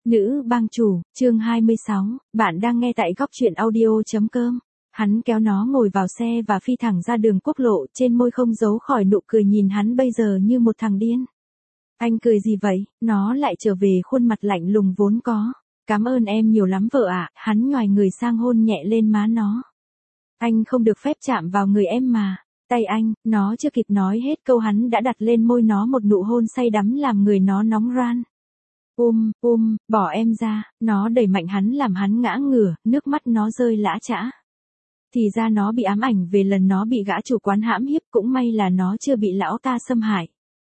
Nữ bang chủ, chương 26, bạn đang nghe tại góc truyện audio.com. Hắn kéo nó ngồi vào xe và phi thẳng ra đường quốc lộ, trên môi không giấu khỏi nụ cười, nhìn hắn bây giờ như một thằng điên. Anh cười gì vậy? Nó lại trở về khuôn mặt lạnh lùng vốn có. Cảm ơn em nhiều lắm vợ ạ. Hắn nhoài người sang hôn nhẹ lên má nó. Anh không được phép chạm vào người em mà. Tay anh, nó chưa kịp nói hết câu hắn đã đặt lên môi nó một nụ hôn say đắm làm người nó nóng ran. Bỏ em ra, nó đẩy mạnh hắn làm hắn ngã ngửa, nước mắt nó rơi lã chã. Thì ra nó bị ám ảnh về lần nó bị gã chủ quán hãm hiếp, cũng may là nó chưa bị lão ta xâm hại.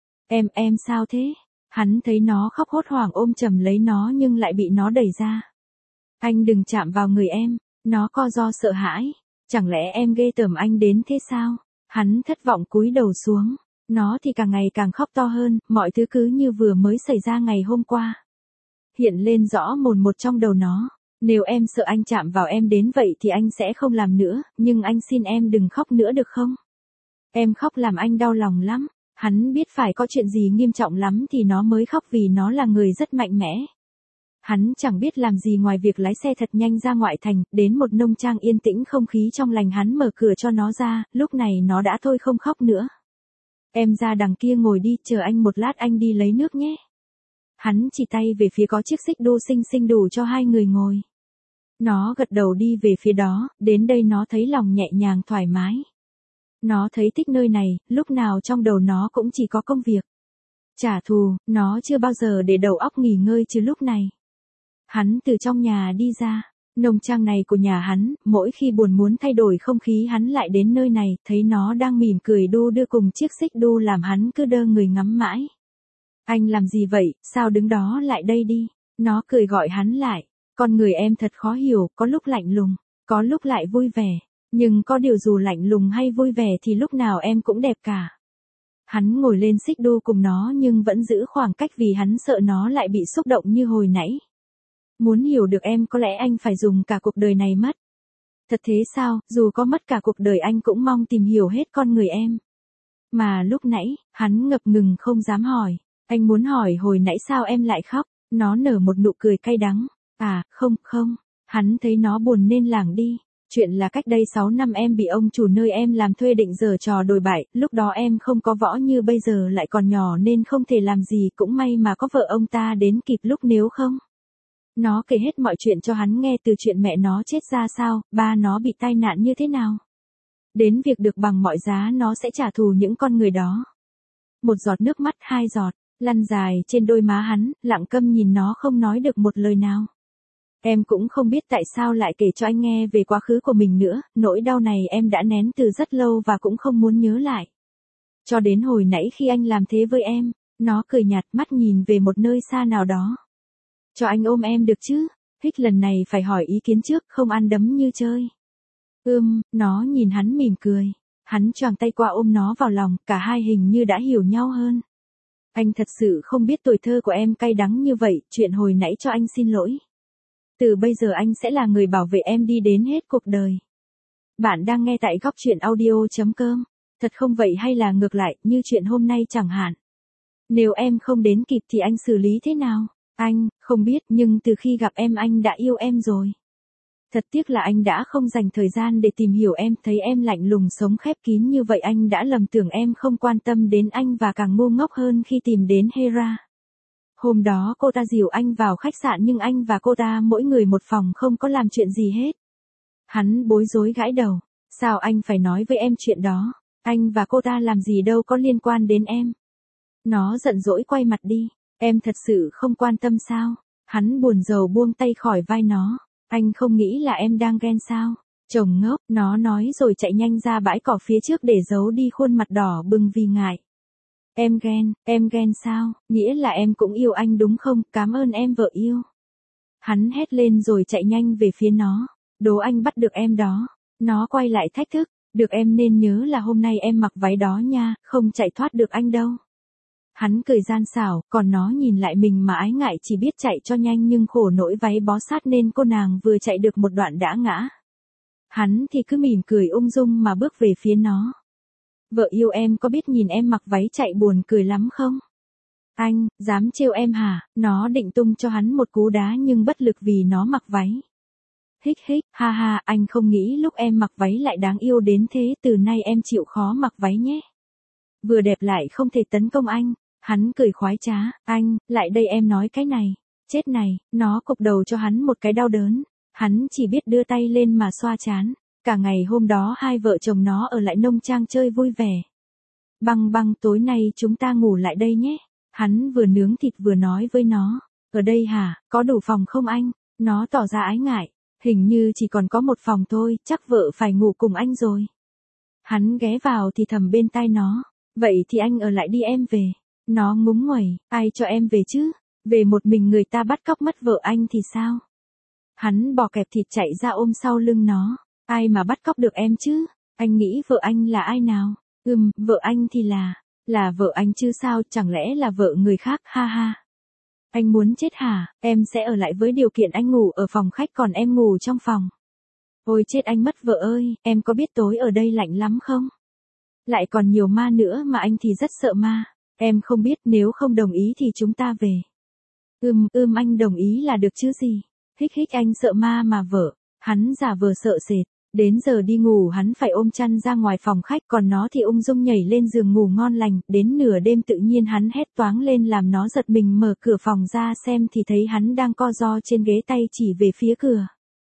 Em sao thế? Hắn thấy nó khóc hốt hoảng ôm chầm lấy nó nhưng lại bị nó đẩy ra. Anh đừng chạm vào người em, nó co ro sợ hãi. Chẳng lẽ em ghê tởm anh đến thế sao? Hắn thất vọng cúi đầu xuống. Nó thì càng ngày càng khóc to hơn, mọi thứ cứ như vừa mới xảy ra ngày hôm qua. Hiện lên rõ mồn một trong đầu nó. Nếu em sợ anh chạm vào em đến vậy thì anh sẽ không làm nữa, nhưng anh xin em đừng khóc nữa được không? Em khóc làm anh đau lòng lắm. Hắn biết phải có chuyện gì nghiêm trọng lắm thì nó mới khóc vì nó là người rất mạnh mẽ. Hắn chẳng biết làm gì ngoài việc lái xe thật nhanh ra ngoại thành, đến một nông trang yên tĩnh không khí trong lành, hắn mở cửa cho nó ra, lúc này nó đã thôi không khóc nữa. Em ra đằng kia ngồi đi, chờ anh một lát anh đi lấy nước nhé. Hắn chỉ tay về phía có chiếc xích đu xinh xinh đủ cho hai người ngồi. Nó gật đầu đi về phía đó, đến đây nó thấy lòng nhẹ nhàng thoải mái. Nó thấy thích nơi này, lúc nào trong đầu nó cũng chỉ có công việc. Trả thù, nó chưa bao giờ để đầu óc nghỉ ngơi chứ lúc này. Hắn từ trong nhà đi ra, nông trang này của nhà hắn, mỗi khi buồn muốn thay đổi không khí hắn lại đến nơi này, thấy nó đang mỉm cười đu đưa cùng chiếc xích đu làm hắn cứ đơ người ngắm mãi. Anh làm gì vậy, sao đứng đó lại đây đi, nó cười gọi hắn lại. Con người em thật khó hiểu, có lúc lạnh lùng, có lúc lại vui vẻ, nhưng có điều dù lạnh lùng hay vui vẻ thì lúc nào em cũng đẹp cả. Hắn ngồi lên xích đu cùng nó nhưng vẫn giữ khoảng cách vì hắn sợ nó lại bị xúc động như hồi nãy. Muốn hiểu được em có lẽ anh phải dùng cả cuộc đời này mất. Thật thế sao, dù có mất cả cuộc đời anh cũng mong tìm hiểu hết con người em. Mà lúc nãy, hắn ngập ngừng không dám hỏi. Anh muốn hỏi hồi nãy sao em lại khóc. Nó nở một nụ cười cay đắng. À, không. Hắn thấy nó buồn nên lảng đi. Chuyện là cách đây 6 năm em bị ông chủ nơi em làm thuê định giở trò đồi bại, lúc đó em không có võ như bây giờ lại còn nhỏ nên không thể làm gì, cũng may mà có vợ ông ta đến kịp lúc, nếu không. Nó kể hết mọi chuyện cho hắn nghe, từ chuyện mẹ nó chết ra sao, ba nó bị tai nạn như thế nào. Đến việc được bằng mọi giá nó sẽ trả thù những con người đó. Một giọt nước mắt, hai giọt, lăn dài trên đôi má hắn, lặng câm nhìn nó không nói được một lời nào. Em cũng không biết tại sao lại kể cho anh nghe về quá khứ của mình nữa, nỗi đau này em đã nén từ rất lâu và cũng không muốn nhớ lại. Cho đến hồi nãy khi anh làm thế với em, nó cười nhạt, mắt nhìn về một nơi xa nào đó. Cho anh ôm em được chứ? Hích lần này phải hỏi ý kiến trước, không ăn đấm như chơi. Nó nhìn hắn mỉm cười. Hắn choàng tay qua ôm nó vào lòng, cả hai hình như đã hiểu nhau hơn. Anh thật sự không biết tuổi thơ của em cay đắng như vậy, chuyện hồi nãy cho anh xin lỗi. Từ bây giờ anh sẽ là người bảo vệ em đi đến hết cuộc đời. Bạn đang nghe tại góc truyện audio.com. Thật không vậy hay là ngược lại, như chuyện hôm nay chẳng hạn. Nếu em không đến kịp thì anh xử lý thế nào? Anh, không biết, nhưng từ khi gặp em anh đã yêu em rồi. Thật tiếc là anh đã không dành thời gian để tìm hiểu em, thấy em lạnh lùng sống khép kín như vậy anh đã lầm tưởng em không quan tâm đến anh và càng ngu ngốc hơn khi tìm đến Hera. Hôm đó cô ta dìu anh vào khách sạn nhưng anh và cô ta mỗi người một phòng không có làm chuyện gì hết. Hắn bối rối gãi đầu. Sao anh phải nói với em chuyện đó? Anh và cô ta làm gì đâu có liên quan đến em. Nó giận dỗi quay mặt đi. Em thật sự không quan tâm sao? Hắn buồn rầu buông tay khỏi vai nó. Anh không nghĩ là em đang ghen sao? Chồng ngốc, nó nói rồi chạy nhanh ra bãi cỏ phía trước để giấu đi khuôn mặt đỏ bừng vì ngại. Em ghen sao? Nghĩa là em cũng yêu anh đúng không? Cảm ơn em vợ yêu. Hắn hét lên rồi chạy nhanh về phía nó. Đố anh bắt được em đó. Nó quay lại thách thức. Được, em nên nhớ là hôm nay em mặc váy đó nha, không chạy thoát được anh đâu. Hắn cười gian xảo, còn nó nhìn lại mình mà ái ngại chỉ biết chạy cho nhanh nhưng khổ nỗi váy bó sát nên cô nàng vừa chạy được một đoạn đã ngã. Hắn thì cứ mỉm cười ung dung mà bước về phía nó. Vợ yêu em có biết nhìn em mặc váy chạy buồn cười lắm không? Anh, dám trêu em hả? Nó định tung cho hắn một cú đá nhưng bất lực vì nó mặc váy. Hích hích, ha ha, anh không nghĩ lúc em mặc váy lại đáng yêu đến thế, từ nay em chịu khó mặc váy nhé. Vừa đẹp lại không thể tấn công anh. Hắn cười khoái trá, anh, lại đây em nói cái này. Chết này, nó cục đầu cho hắn một cái đau đớn. Hắn chỉ biết đưa tay lên mà xoa trán. Cả ngày hôm đó hai vợ chồng nó ở lại nông trang chơi vui vẻ. Băng băng, tối nay chúng ta ngủ lại đây nhé. Hắn vừa nướng thịt vừa nói với nó. Ở đây hả, có đủ phòng không anh? Nó tỏ ra ái ngại. Hình như chỉ còn có một phòng thôi, chắc vợ phải ngủ cùng anh rồi. Hắn ghé vào thì thầm bên tai nó. Vậy thì anh ở lại đi em về. Nó ngúng nguẩy, ai cho em về chứ? Về một mình người ta bắt cóc mất vợ anh thì sao? Hắn bò kẹp thịt chạy ra ôm sau lưng nó. Ai mà bắt cóc được em chứ? Anh nghĩ vợ anh là ai nào? Vợ anh thì là vợ anh chứ sao, chẳng lẽ là vợ người khác, ha ha. Anh muốn chết hả? Em sẽ ở lại với điều kiện anh ngủ ở phòng khách còn em ngủ trong phòng. Ôi chết anh mất vợ ơi, em có biết tối ở đây lạnh lắm không? Lại còn nhiều ma nữa mà anh thì rất sợ ma. Em không biết, nếu không đồng ý thì chúng ta về. Anh đồng ý là được chứ gì. Hích hích, anh sợ ma mà vợ. Hắn giả vờ sợ sệt. Đến giờ đi ngủ hắn phải ôm chăn ra ngoài phòng khách, còn nó thì ung dung nhảy lên giường ngủ ngon lành. Đến nửa đêm tự nhiên hắn hét toáng lên làm nó giật mình, mở cửa phòng ra xem thì thấy hắn đang co ro trên ghế, tay chỉ về phía cửa.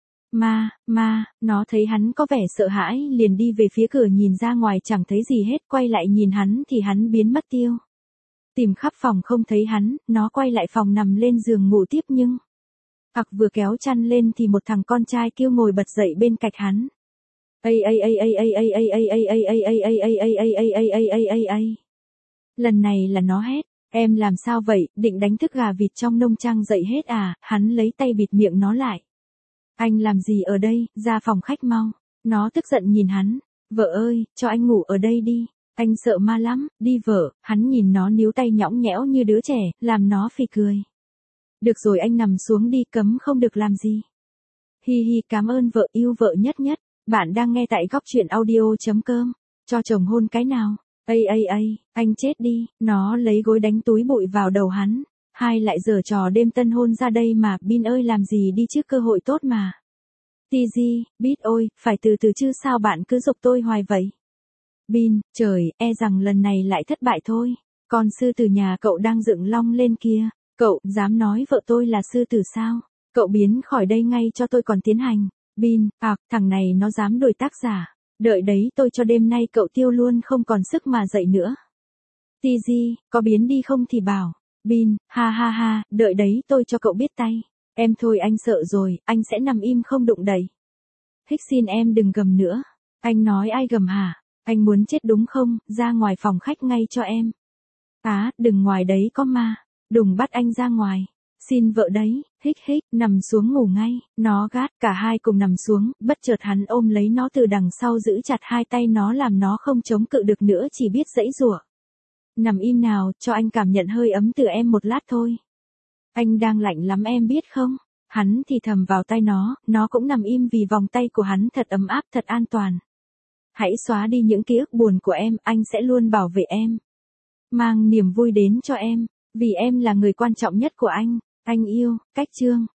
Nó thấy hắn có vẻ sợ hãi liền đi về phía cửa, nhìn ra ngoài chẳng thấy gì hết, quay lại nhìn hắn thì hắn biến mất tiêu. Tìm khắp phòng không thấy hắn, nó quay lại phòng nằm lên giường ngủ tiếp nhưng vừa kéo chăn lên thì một thằng con trai kêu ngồi bật dậy bên cạnh hắn. Lần này là nó hét, em làm sao vậy, định đánh thức gà vịt trong nông trang dậy hết à? Hắn lấy tay bịt miệng nó lại. Anh làm gì ở đây, ra phòng khách mau. Nó tức giận nhìn hắn, vợ ơi, cho anh ngủ ở đây đi. Anh sợ ma lắm, đi vợ. Hắn nhìn nó níu tay nhõng nhẽo như đứa trẻ, làm nó phì cười. Được rồi anh nằm xuống đi, cấm không được làm gì. Hi hi, cảm ơn vợ, yêu vợ nhất nhất. Bạn đang nghe tại góc truyện audio.com. Cho chồng hôn cái nào. Anh chết đi. Nó lấy gối đánh túi bụi vào đầu hắn. Hai lại giở trò đêm tân hôn ra đây mà, Bin ơi làm gì đi chứ, cơ hội tốt mà. TG, Bít ôi, phải từ từ chứ sao bạn cứ giục tôi hoài vậy. Bin, trời, e rằng lần này lại thất bại thôi. Con sư tử nhà cậu đang dựng long lên kia. Cậu, dám nói vợ tôi là sư tử sao? Cậu biến khỏi đây ngay cho tôi còn tiến hành. Bin, thằng này nó dám đuổi tác giả. Đợi đấy, tôi cho đêm nay cậu tiêu luôn không còn sức mà dậy nữa. TG, có biến đi không thì bảo. Bin, ha ha ha, đợi đấy tôi cho cậu biết tay. Em thôi anh sợ rồi, anh sẽ nằm im không đụng đẩy. Hích xin em đừng gầm nữa. Anh nói ai gầm hả? Anh muốn chết đúng không, ra ngoài phòng khách ngay cho em. Đừng ngoài đấy có ma. Đùng bắt anh ra ngoài. Xin vợ đấy, hích hích, nằm xuống ngủ ngay. Nó gát, cả hai cùng nằm xuống, bất chợt hắn ôm lấy nó từ đằng sau giữ chặt hai tay nó làm nó không chống cự được nữa, chỉ biết giãy giụa. Nằm im nào, cho anh cảm nhận hơi ấm từ em một lát thôi. Anh đang lạnh lắm em biết không? Hắn thì thầm vào tai nó cũng nằm im vì vòng tay của hắn thật ấm áp, thật an toàn. Hãy xóa đi những ký ức buồn của em, anh sẽ luôn bảo vệ em. Mang niềm vui đến cho em, vì em là người quan trọng nhất của anh yêu, cách chương.